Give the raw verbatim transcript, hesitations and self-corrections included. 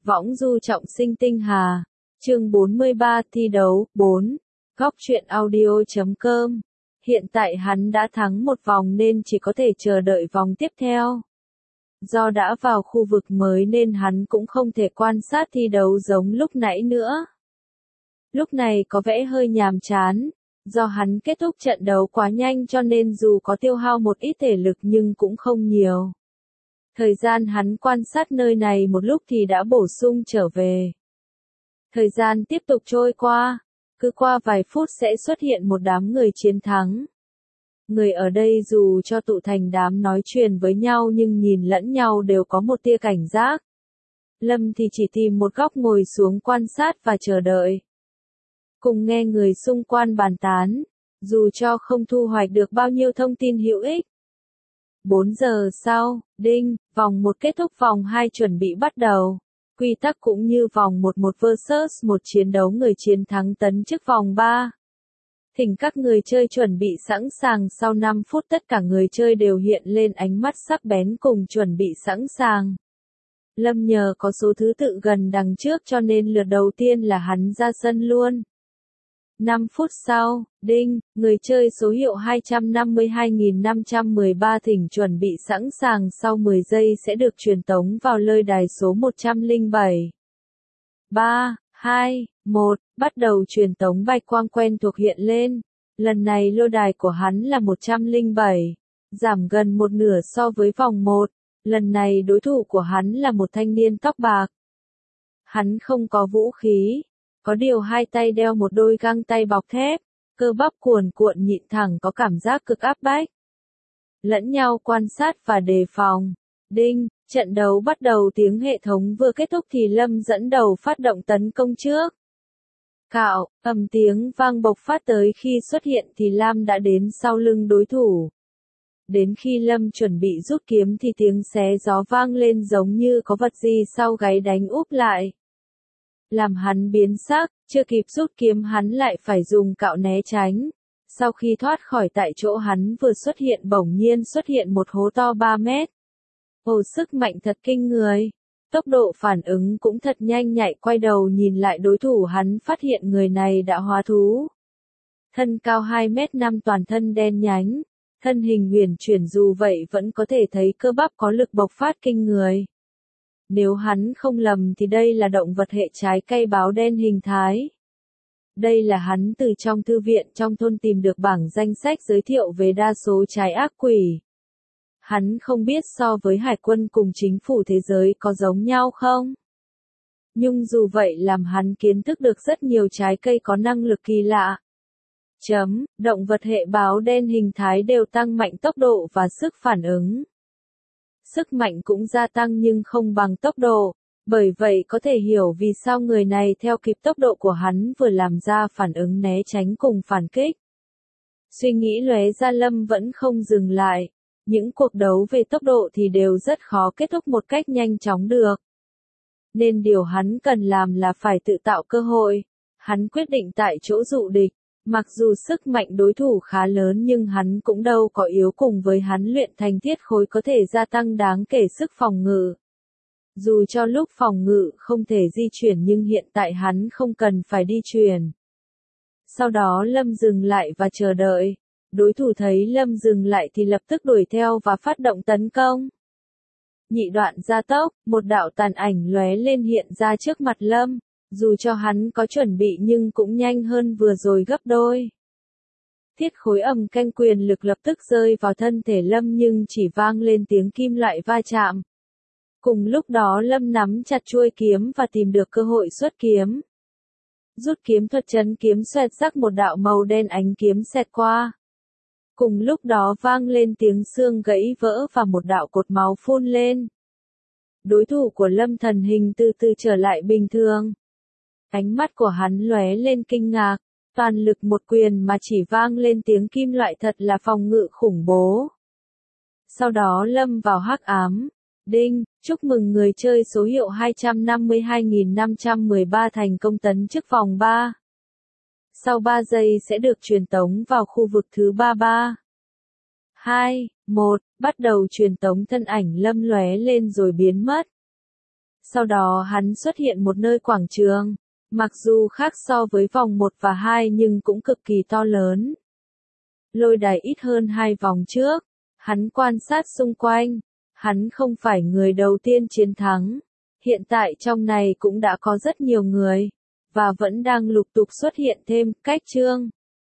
Võng du trọng sinh tinh hà. Chương bốn mươi ba thi đấu, bốn. Góc truyện audio chấm com. Hiện tại hắn đã thắng một vòng nên chỉ có thể chờ đợi vòng tiếp theo. Do đã vào khu vực mới nên hắn cũng không thể quan sát thi đấu giống lúc nãy nữa. Lúc này có vẻ hơi nhàm chán, do hắn kết thúc trận đấu quá nhanh cho nên dù có tiêu hao một ít thể lực nhưng cũng không nhiều. Thời gian hắn quan sát nơi này một lúc thì đã bổ sung trở về. Thời gian tiếp tục trôi qua, cứ qua vài phút sẽ xuất hiện một đám người chiến thắng. Người ở đây dù cho tụ thành đám nói chuyện với nhau nhưng nhìn lẫn nhau đều có một tia cảnh giác. Lâm thì chỉ tìm một góc ngồi xuống quan sát và chờ đợi. Cùng nghe người xung quanh bàn tán, dù cho không thu hoạch được bao nhiêu thông tin hữu ích. bốn giờ sau, đinh, vòng một kết thúc, vòng hai chuẩn bị bắt đầu. Quy tắc cũng như vòng một một versus một chiến đấu, người chiến thắng tấn chức vòng ba. Thỉnh các người chơi chuẩn bị sẵn sàng, sau năm phút tất cả người chơi đều hiện lên ánh mắt sắc bén cùng chuẩn bị sẵn sàng. Lâm nhờ có số thứ tự gần đằng trước cho nên lượt đầu tiên là hắn ra sân luôn. năm phút sau, đinh, người chơi số hiệu hai trăm năm mươi hai nghìn năm trăm mười ba thỉnh chuẩn bị sẵn sàng, sau mười giây sẽ được truyền tống vào lơi đài số một trăm lẻ bảy. ba, hai, một, bắt đầu truyền tống. Bạch quang quen thuộc hiện lên. Lần này lôi đài của hắn là một trăm lẻ bảy, giảm gần một nửa so với vòng một. Lần này đối thủ của hắn là một thanh niên tóc bạc. Hắn không có vũ khí. Có điều hai tay đeo một đôi găng tay bọc thép, cơ bắp cuồn cuộn nhịn thẳng, có cảm giác cực áp bách. Lẫn nhau quan sát và đề phòng. Đinh, trận đấu bắt đầu, tiếng hệ thống vừa kết thúc thì Lâm dẫn đầu phát động tấn công trước. Cạo, ầm tiếng vang bộc phát tới, khi xuất hiện thì Lam đã đến sau lưng đối thủ. Đến khi Lâm chuẩn bị rút kiếm thì tiếng xé gió vang lên giống như có vật gì sau gáy đánh úp lại. Làm hắn biến sắc, chưa kịp rút kiếm hắn lại phải dùng cạo né tránh. Sau khi thoát khỏi tại chỗ hắn vừa xuất hiện bỗng nhiên xuất hiện một hố to ba mét. Ồ, sức mạnh thật kinh người. Tốc độ phản ứng cũng thật nhanh nhạy, quay đầu nhìn lại đối thủ hắn phát hiện người này đã hóa thú. Thân cao hai mét năm, toàn thân đen nhánh. Thân hình huyền chuyển dù vậy vẫn có thể thấy cơ bắp có lực bộc phát kinh người. Nếu hắn không lầm thì đây là động vật hệ trái cây báo đen hình thái. Đây là hắn từ trong thư viện trong thôn tìm được bảng danh sách giới thiệu về đa số trái ác quỷ. Hắn không biết so với hải quân cùng chính phủ thế giới có giống nhau không? Nhưng dù vậy làm hắn kiến thức được rất nhiều trái cây có năng lực kỳ lạ. Chấm, động vật hệ báo đen hình thái đều tăng mạnh tốc độ và sức phản ứng. Sức mạnh cũng gia tăng nhưng không bằng tốc độ, bởi vậy có thể hiểu vì sao người này theo kịp tốc độ của hắn, vừa làm ra phản ứng né tránh cùng phản kích. Suy nghĩ lóe ra, Lâm vẫn không dừng lại. Những cuộc đấu về tốc độ thì đều rất khó kết thúc một cách nhanh chóng được. Nên điều hắn cần làm là phải tự tạo cơ hội. Hắn quyết định tại chỗ dụ địch. Mặc dù sức mạnh đối thủ khá lớn nhưng hắn cũng đâu có yếu, cùng với hắn luyện thành thiết khối có thể gia tăng đáng kể sức phòng ngự. Dù cho lúc phòng ngự không thể di chuyển nhưng hiện tại hắn không cần phải đi chuyển. Sau đó Lâm dừng lại và chờ đợi. Đối thủ thấy Lâm dừng lại thì lập tức đuổi theo và phát động tấn công. Nhị đoạn gia tốc, một đạo tàn ảnh lóe lên hiện ra trước mặt Lâm. Dù cho hắn có chuẩn bị nhưng cũng nhanh hơn vừa rồi gấp đôi. Thiết khối ầm canh quyền lực lập tức rơi vào thân thể Lâm nhưng chỉ vang lên tiếng kim loại va chạm. Cùng lúc đó Lâm nắm chặt chuôi kiếm và tìm được cơ hội xuất kiếm. Rút kiếm thuật, chấn kiếm xoẹt, rắc một đạo màu đen ánh kiếm xẹt qua. Cùng lúc đó vang lên tiếng xương gãy vỡ và một đạo cột máu phun lên. Đối thủ của Lâm thần hình từ từ trở lại bình thường. Ánh mắt của hắn lóe lên kinh ngạc, toàn lực một quyền mà chỉ vang lên tiếng kim loại, thật là phòng ngự khủng bố. Sau đó Lâm vào hắc ám. Đinh, chúc mừng người chơi số hiệu hai trăm năm mươi hai nghìn năm trăm mười ba thành công tấn chức vòng ba. Sau ba giây sẽ được truyền tống vào khu vực thứ ba. Ba, hai, một, bắt đầu truyền tống. Thân ảnh Lâm lóe lên rồi biến mất. Sau đó hắn xuất hiện một nơi quảng trường, mặc dù khác so với vòng một và hai nhưng cũng cực kỳ to lớn. Lôi đài ít hơn hai vòng trước, hắn quan sát xung quanh, hắn không phải người đầu tiên chiến thắng. Hiện tại trong này cũng đã có rất nhiều người, và vẫn đang lục tục xuất hiện thêm. Cách chương